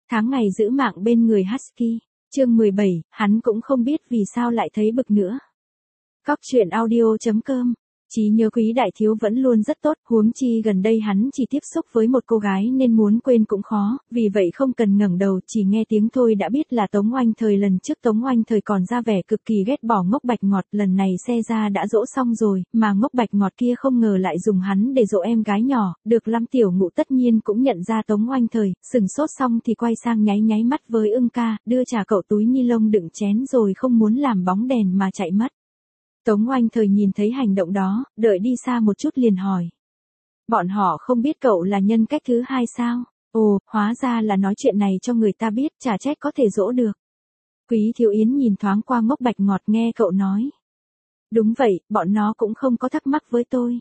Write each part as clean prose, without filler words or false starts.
Tháng ngày giữ mạng bên người Husky. Chương 17, hắn cũng không biết vì sao lại thấy bực nữa. Cóc truyện audio.com. Trí nhớ Quý đại thiếu vẫn luôn rất tốt, huống chi gần đây hắn chỉ tiếp xúc với một cô gái nên muốn quên cũng khó, vì vậy không cần ngẩng đầu, chỉ nghe tiếng thôi đã biết là Tống Oanh Thời. Lần trước Tống Oanh Thời còn ra vẻ cực kỳ ghét bỏ Ngốc Bạch Ngọt, lần này xe ra đã dỗ xong rồi, mà Ngốc Bạch Ngọt kia không ngờ lại dùng hắn để dỗ em gái nhỏ, được Lâm Tiểu Ngụ tất nhiên cũng nhận ra Tống Oanh Thời, sừng sốt xong thì quay sang nháy nháy mắt với Ưng ca, đưa trả cậu túi ni lông đựng chén rồi không muốn làm bóng đèn mà chạy mất. Tống Oanh Thời nhìn thấy hành động đó, đợi đi xa một chút liền hỏi. Bọn họ không biết cậu là nhân cách thứ hai sao? Ồ, hóa ra là nói chuyện này cho người ta biết, chả trách có thể dỗ được. Quý Thiếu Yến nhìn thoáng qua Ngốc Bạch Ngọt nghe cậu nói. Đúng vậy, bọn nó cũng không có thắc mắc với tôi.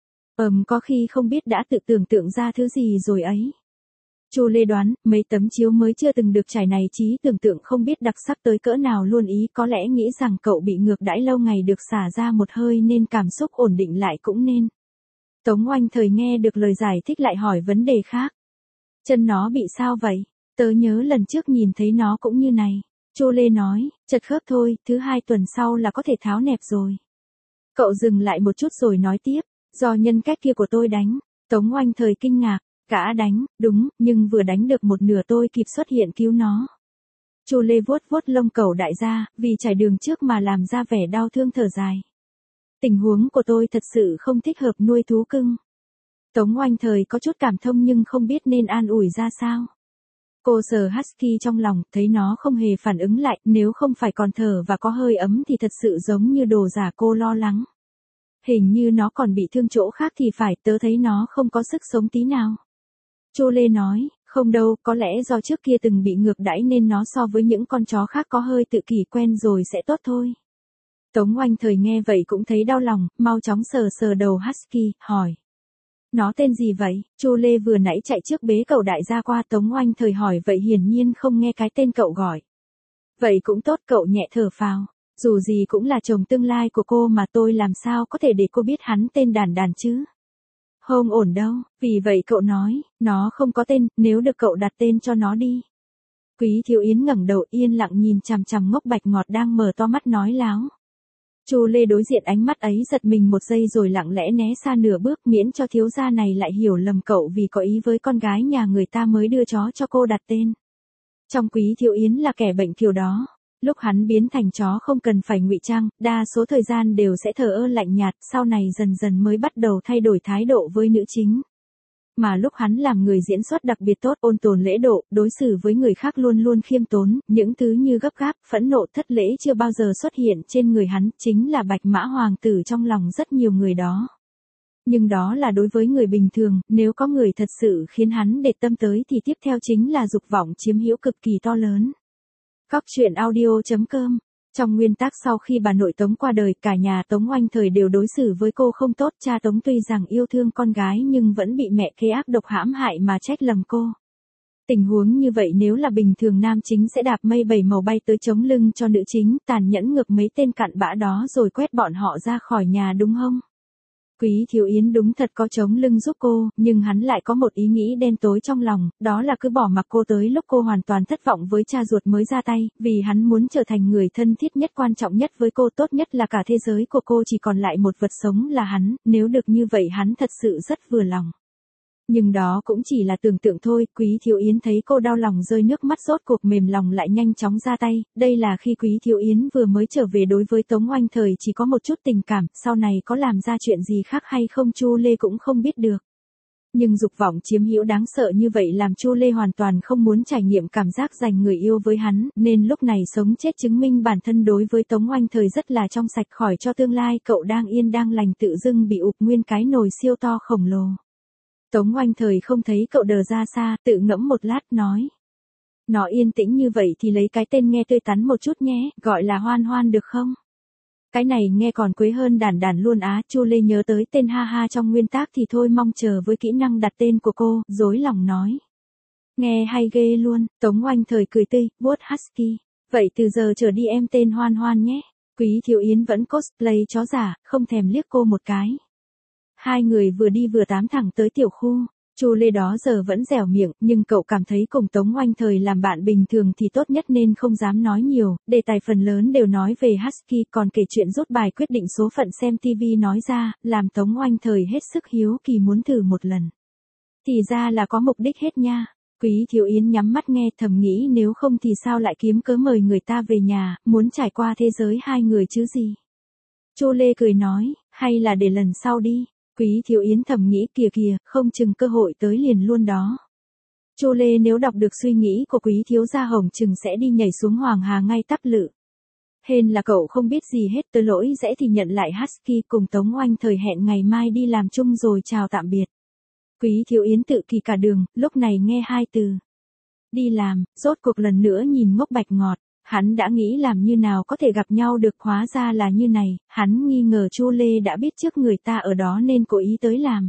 Có khi không biết đã tự tưởng tượng ra thứ gì rồi ấy. Chu Lê đoán, mấy tấm chiếu mới chưa từng được trải này trí tưởng tượng không biết đặc sắc tới cỡ nào luôn ý, có lẽ nghĩ rằng cậu bị ngược đãi lâu ngày được xả ra một hơi nên cảm xúc ổn định lại cũng nên. Tống Oanh Thời nghe được lời giải thích lại hỏi vấn đề khác. Chân nó bị sao vậy? Tớ nhớ lần trước nhìn thấy nó cũng như này. Chu Lê nói, chật khớp thôi, thứ 2 tuần sau là có thể tháo nẹp rồi. Cậu dừng lại một chút rồi nói tiếp, do nhân cách kia của tôi đánh. Tống Oanh Thời kinh ngạc. Gã đánh, đúng, nhưng vừa đánh được một nửa tôi kịp xuất hiện cứu nó. Chu Lê vuốt vuốt lông cẩu đại gia, vì trải đường trước mà làm ra vẻ đau thương thở dài. Tình huống của tôi thật sự không thích hợp nuôi thú cưng. Tống Oanh Thời có chút cảm thông nhưng không biết nên an ủi ra sao. Cô sờ Husky trong lòng, thấy nó không hề phản ứng lại, nếu không phải còn thở và có hơi ấm thì thật sự giống như đồ giả, cô lo lắng. Hình như nó còn bị thương chỗ khác thì phải, tớ thấy nó không có sức sống tí nào. Chu Lê nói, không đâu, có lẽ do trước kia từng bị ngược đãi nên nó so với những con chó khác có hơi tự kỷ quen rồi sẽ tốt thôi. Tống Oanh Thời nghe vậy cũng thấy đau lòng, mau chóng sờ sờ đầu Husky, hỏi. Nó tên gì vậy? Chu Lê vừa nãy chạy trước bế cậu đại gia qua. Tống Oanh Thời hỏi vậy hiển nhiên không nghe cái tên cậu gọi. Vậy cũng tốt, cậu nhẹ thở phào. Dù gì cũng là chồng tương lai của cô mà tôi làm sao có thể để cô biết hắn tên Đàn Đàn chứ. Không ổn đâu, vì vậy cậu nói, nó không có tên, nếu được cậu đặt tên cho nó đi. Quý Thiếu Yến ngẩng đầu yên lặng nhìn chằm chằm Ngốc Bạch Ngọt đang mở to mắt nói láo. Chu Lê đối diện ánh mắt ấy giật mình một giây rồi lặng lẽ né xa nửa bước, miễn cho thiếu gia này lại hiểu lầm cậu vì có ý với con gái nhà người ta mới đưa chó cho cô đặt tên. Trong Quý Thiếu Yến là kẻ bệnh kiểu đó. Lúc hắn biến thành chó không cần phải ngụy trang, đa số thời gian đều sẽ thờ ơ lạnh nhạt, sau này dần dần mới bắt đầu thay đổi thái độ với nữ chính. Mà lúc hắn làm người diễn xuất đặc biệt tốt, ôn tồn lễ độ, đối xử với người khác luôn luôn khiêm tốn, những thứ như gấp gáp, phẫn nộ, thất lễ chưa bao giờ xuất hiện trên người hắn, chính là Bạch Mã Hoàng tử trong lòng rất nhiều người đó. Nhưng đó là đối với người bình thường, nếu có người thật sự khiến hắn để tâm tới thì tiếp theo chính là dục vọng chiếm hữu cực kỳ to lớn. Cóc truyện audio.com. Trong nguyên tắc sau khi bà nội Tống qua đời, cả nhà Tống Oanh Thời đều đối xử với cô không tốt, cha Tống tuy rằng yêu thương con gái nhưng vẫn bị mẹ kế ác độc hãm hại mà trách lầm cô. Tình huống như vậy nếu là bình thường nam chính sẽ đạp mây 7 màu bay tới chống lưng cho nữ chính, tàn nhẫn ngược mấy tên cặn bã đó rồi quét bọn họ ra khỏi nhà đúng không? Quý Thiếu Yến đúng thật có chống lưng giúp cô, nhưng hắn lại có một ý nghĩ đen tối trong lòng, đó là cứ bỏ mặc cô tới lúc cô hoàn toàn thất vọng với cha ruột mới ra tay, vì hắn muốn trở thành người thân thiết nhất quan trọng nhất với cô, tốt nhất là cả thế giới của cô chỉ còn lại một vật sống là hắn, nếu được như vậy hắn thật sự rất vừa lòng. Nhưng đó cũng chỉ là tưởng tượng thôi, Quý Thiếu Yến thấy cô đau lòng rơi nước mắt rốt cuộc mềm lòng lại nhanh chóng ra tay, đây là khi Quý Thiếu Yến vừa mới trở về đối với Tống Oanh Thời chỉ có một chút tình cảm, sau này có làm ra chuyện gì khác hay không Chu Lê cũng không biết được. Nhưng dục vọng chiếm hữu đáng sợ như vậy làm Chu Lê hoàn toàn không muốn trải nghiệm cảm giác giành người yêu với hắn, nên lúc này sống chết chứng minh bản thân đối với Tống Oanh Thời rất là trong sạch khỏi cho tương lai cậu đang yên đang lành tự dưng bị ụp nguyên cái nồi siêu to khổng lồ. Tống Oanh Thời không thấy cậu đờ ra xa, tự ngẫm một lát nói. Nó yên tĩnh như vậy thì lấy cái tên nghe tươi tắn một chút nhé, gọi là Hoan Hoan được không? Cái này nghe còn quế hơn Đàn Đàn luôn á. Chu Lê nhớ tới tên ha ha trong nguyên tác thì thôi mong chờ với kỹ năng đặt tên của cô, dối lòng nói. Nghe hay ghê luôn. Tống Oanh Thời cười tươi, vuốt Husky. Vậy từ giờ trở đi em tên Hoan Hoan nhé. Quý Thiếu Yến vẫn cosplay chó giả, không thèm liếc cô một cái. Hai người vừa đi vừa tám thẳng tới tiểu khu. Chu Lê đó giờ vẫn dẻo miệng, nhưng cậu cảm thấy cùng Tống Oanh thời làm bạn bình thường thì tốt nhất nên không dám nói nhiều, đề tài phần lớn đều nói về Husky, còn kể chuyện rút bài quyết định số phận xem TV nói ra, làm Tống Oanh thời hết sức hiếu kỳ muốn thử một lần. Thì ra là có mục đích hết nha. Quý Thiếu Yến nhắm mắt nghe thầm nghĩ nếu không thì sao lại kiếm cớ mời người ta về nhà, muốn trải qua thế giới hai người chứ gì. Chu Lê cười nói, hay là để lần sau đi. Quý Thiếu Yến thầm nghĩ kìa kìa, không chừng cơ hội tới liền luôn đó. Chu Lê nếu đọc được suy nghĩ của Quý Thiếu gia hồng chừng sẽ đi nhảy xuống Hoàng Hà ngay tắp lự. Hên là cậu không biết gì hết, tớ lỗi dễ thì nhận lại Husky cùng Tống Oanh thời hẹn ngày mai đi làm chung rồi chào tạm biệt. Quý Thiếu Yến tự kỳ cả đường, lúc này nghe hai từ. Đi làm, rốt cuộc lần nữa nhìn Ngốc Bạch Ngọt. Hắn đã nghĩ làm như nào có thể gặp nhau được, hóa ra là như này, hắn nghi ngờ Chu Lê đã biết trước người ta ở đó nên cố ý tới làm.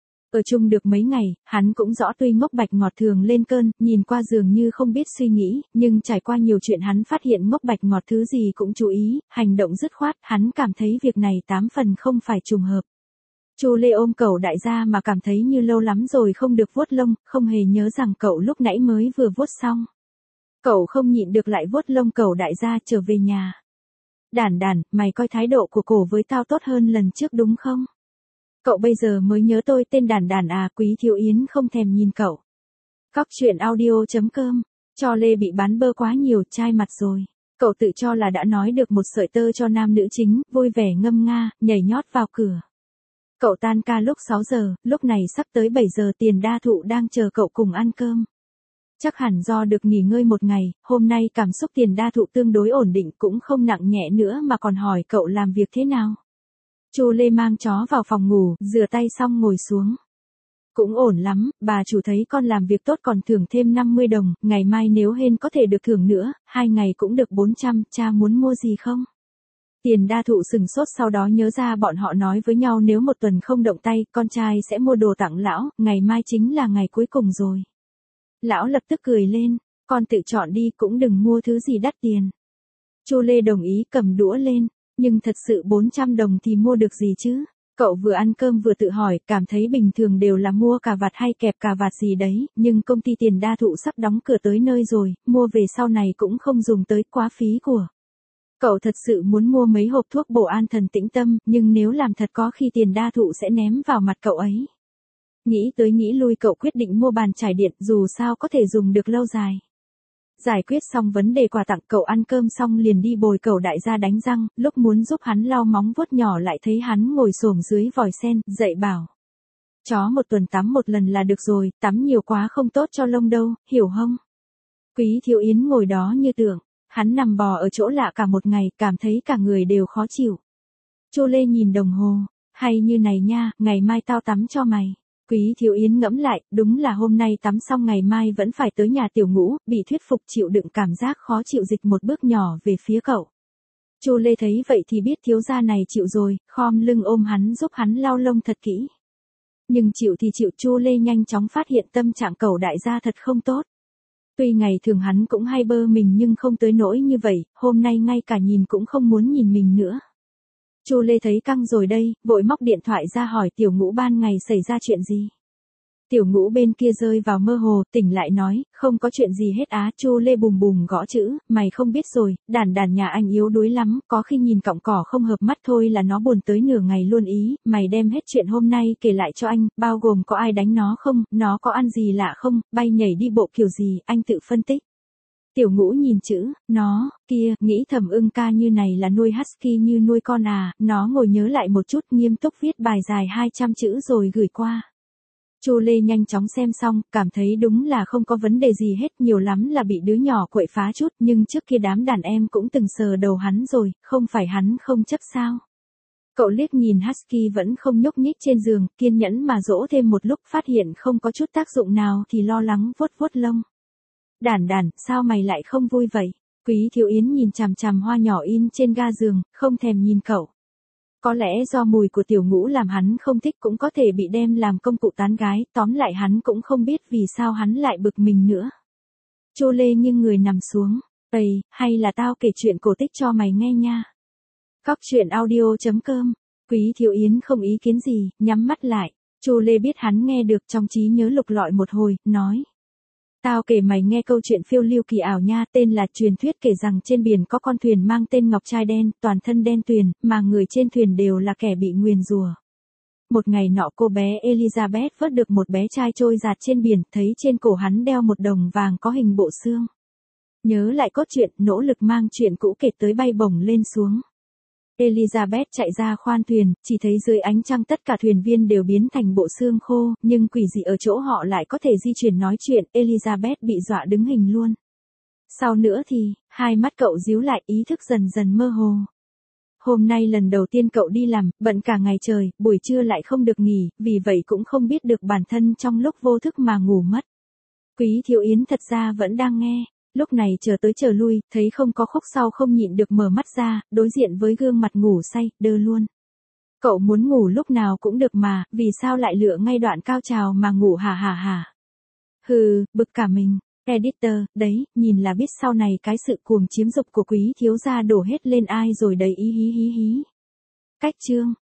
Ở chung được mấy ngày, hắn cũng rõ tuy Ngốc Bạch Ngọt thường lên cơn, nhìn qua dường như không biết suy nghĩ, nhưng trải qua nhiều chuyện hắn phát hiện Ngốc Bạch Ngọt thứ gì cũng chú ý, hành động dứt khoát, hắn cảm thấy việc này 8 phần không phải trùng hợp. Chu Lê ôm cậu đại gia mà cảm thấy như lâu lắm rồi không được vuốt lông, không hề nhớ rằng cậu lúc nãy mới vừa vuốt xong. Cậu không nhịn được lại vuốt lông cậu đại gia trở về nhà. Đản đản, mày coi thái độ của cổ với tao tốt hơn lần trước đúng không? Cậu bây giờ mới nhớ tôi tên đản đản à? Quý Thiếu Yến không thèm nhìn cậu. Cóc truyện audio.com. Cho Lê bị bán bơ quá nhiều, chai mặt rồi. Cậu tự cho là đã nói được một sợi tơ cho nam nữ chính, vui vẻ ngâm nga, nhảy nhót vào cửa. Cậu tan ca lúc 6 giờ, lúc này sắp tới 7 giờ Tiền Đa Thụ đang chờ cậu cùng ăn cơm. Chắc hẳn do được nghỉ ngơi một ngày, hôm nay cảm xúc Tiền Đa Thụ tương đối ổn định cũng không nặng nhẹ nữa mà còn hỏi cậu làm việc thế nào. Chu Lê mang chó vào phòng ngủ, rửa tay xong ngồi xuống. Cũng ổn lắm, bà chủ thấy con làm việc tốt còn thưởng thêm 50 đồng, ngày mai nếu hên có thể được thưởng nữa, 2 ngày cũng được 400, cha muốn mua gì không? Tiền Đa Thụ sừng sốt sau đó nhớ ra bọn họ nói với nhau nếu một tuần không động tay, con trai sẽ mua đồ tặng lão, ngày mai chính là ngày cuối cùng rồi. Lão lập tức cười lên, con tự chọn đi cũng đừng mua thứ gì đắt tiền. Chu Lê đồng ý cầm đũa lên, nhưng thật sự 400 đồng thì mua được gì chứ? Cậu vừa ăn cơm vừa tự hỏi, cảm thấy bình thường đều là mua cà vạt hay kẹp cà vạt gì đấy, nhưng công ty Tiền Đa Thụ sắp đóng cửa tới nơi rồi, mua về sau này cũng không dùng tới, quá phí của. Cậu thật sự muốn mua mấy hộp thuốc bổ an thần tĩnh tâm, nhưng nếu làm thật có khi Tiền Đa Thụ sẽ ném vào mặt cậu ấy. Nghĩ tới nghĩ lui cậu quyết định mua bàn chải điện, dù sao có thể dùng được lâu dài. Giải quyết xong vấn đề quà tặng, cậu ăn cơm xong liền đi bồi cậu đại gia đánh răng, lúc muốn giúp hắn lau móng vuốt nhỏ lại thấy hắn ngồi xổm dưới vòi sen, dậy bảo. Chó một tuần tắm một lần là được rồi, tắm nhiều quá không tốt cho lông đâu, hiểu không? Quý Thiếu Yến ngồi đó như tưởng, hắn nằm bò ở chỗ lạ cả một ngày, cảm thấy cả người đều khó chịu. Chu Lê nhìn đồng hồ, hay như này nha, ngày mai tao tắm cho mày. Quý Thiếu Yến ngẫm lại, đúng là hôm nay tắm xong ngày mai vẫn phải tới nhà Tiểu Ngũ, bị thuyết phục chịu đựng cảm giác khó chịu dịch một bước nhỏ về phía cậu. Chu Lê thấy vậy thì biết thiếu gia này chịu rồi, khom lưng ôm hắn giúp hắn lau lông thật kỹ. Nhưng chịu thì chịu, Chu Lê nhanh chóng phát hiện tâm trạng cậu đại gia thật không tốt. Tuy ngày thường hắn cũng hay bơ mình nhưng không tới nỗi như vậy, hôm nay ngay cả nhìn cũng không muốn nhìn mình nữa. Chu Lê thấy căng rồi đây, vội móc điện thoại ra hỏi Tiểu Ngũ ban ngày xảy ra chuyện gì. Tiểu Ngũ bên kia rơi vào mơ hồ, tỉnh lại nói, không có chuyện gì hết á. Chu Lê bùm bùm gõ chữ, mày không biết rồi, đàn nhà anh yếu đuối lắm, có khi nhìn cọng cỏ không hợp mắt thôi là nó buồn tới nửa ngày luôn ý, mày đem hết chuyện hôm nay kể lại cho anh, bao gồm có ai đánh nó không, nó có ăn gì lạ không, bay nhảy đi bộ kiểu gì, anh tự phân tích. Tiểu Ngũ nhìn chữ, nó, kia, nghĩ thầm ưng ca như này là nuôi husky như nuôi con à, nó ngồi nhớ lại một chút nghiêm túc viết bài dài 200 chữ rồi gửi qua. Chu Lê nhanh chóng xem xong, cảm thấy đúng là không có vấn đề gì hết, nhiều lắm là bị đứa nhỏ quậy phá chút, nhưng trước kia đám đàn em cũng từng sờ đầu hắn rồi, không phải hắn không chấp sao. Cậu liếc nhìn husky vẫn không nhúc nhích trên giường, kiên nhẫn mà dỗ thêm một lúc, phát hiện không có chút tác dụng nào thì lo lắng vuốt vuốt lông. Đản, sao mày lại không vui vậy? Quý Thiếu Yến nhìn chằm chằm hoa nhỏ in trên ga giường, không thèm nhìn cậu. Có lẽ do mùi của Tiểu Ngũ làm hắn không thích, cũng có thể bị đem làm công cụ tán gái, tóm lại hắn cũng không biết vì sao hắn lại bực mình nữa. Chu Lê nghiêng người nằm xuống, "Ây, hay là tao kể chuyện cổ tích cho mày nghe nha." Cóc truyện audio.com. Quý Thiếu Yến không ý kiến gì, nhắm mắt lại. Chu Lê biết hắn nghe được, trong trí nhớ lục lọi một hồi, nói. Tao kể mày nghe câu chuyện phiêu lưu kỳ ảo nha, tên là truyền thuyết kể rằng trên biển có con thuyền mang tên Ngọc Trai Đen, toàn thân đen tuyền, mà người trên thuyền đều là kẻ bị nguyền rủa. Một ngày nọ cô bé Elizabeth vớt được một bé trai trôi dạt trên biển, thấy trên cổ hắn đeo một đồng vàng có hình bộ xương. Nhớ lại cốt truyện, nỗ lực mang chuyện cũ kể tới bay bổng lên xuống. Elizabeth chạy ra khoan thuyền, chỉ thấy dưới ánh trăng tất cả thuyền viên đều biến thành bộ xương khô, nhưng quỷ dị ở chỗ họ lại có thể di chuyển nói chuyện, Elizabeth bị dọa đứng hình luôn. Sau nữa thì, hai mắt cậu díu lại, ý thức dần dần mơ hồ. Hôm nay lần đầu tiên cậu đi làm, bận cả ngày trời, buổi trưa lại không được nghỉ, vì vậy cũng không biết được bản thân trong lúc vô thức mà ngủ mất. Quý Thiếu Yến thật ra vẫn đang nghe. Lúc này chờ tới chờ lui, thấy không có khúc sau không nhịn được mở mắt ra, đối diện với gương mặt ngủ say, đơ luôn. Cậu muốn ngủ lúc nào cũng được mà, vì sao lại lựa ngay đoạn cao trào mà ngủ hả hả hả. Hừ, bực cả mình. Editor, đấy, nhìn là biết sau này cái sự cuồng chiếm dục của quý thiếu gia đổ hết lên ai rồi đấy ý hí hí hí. Cách chương.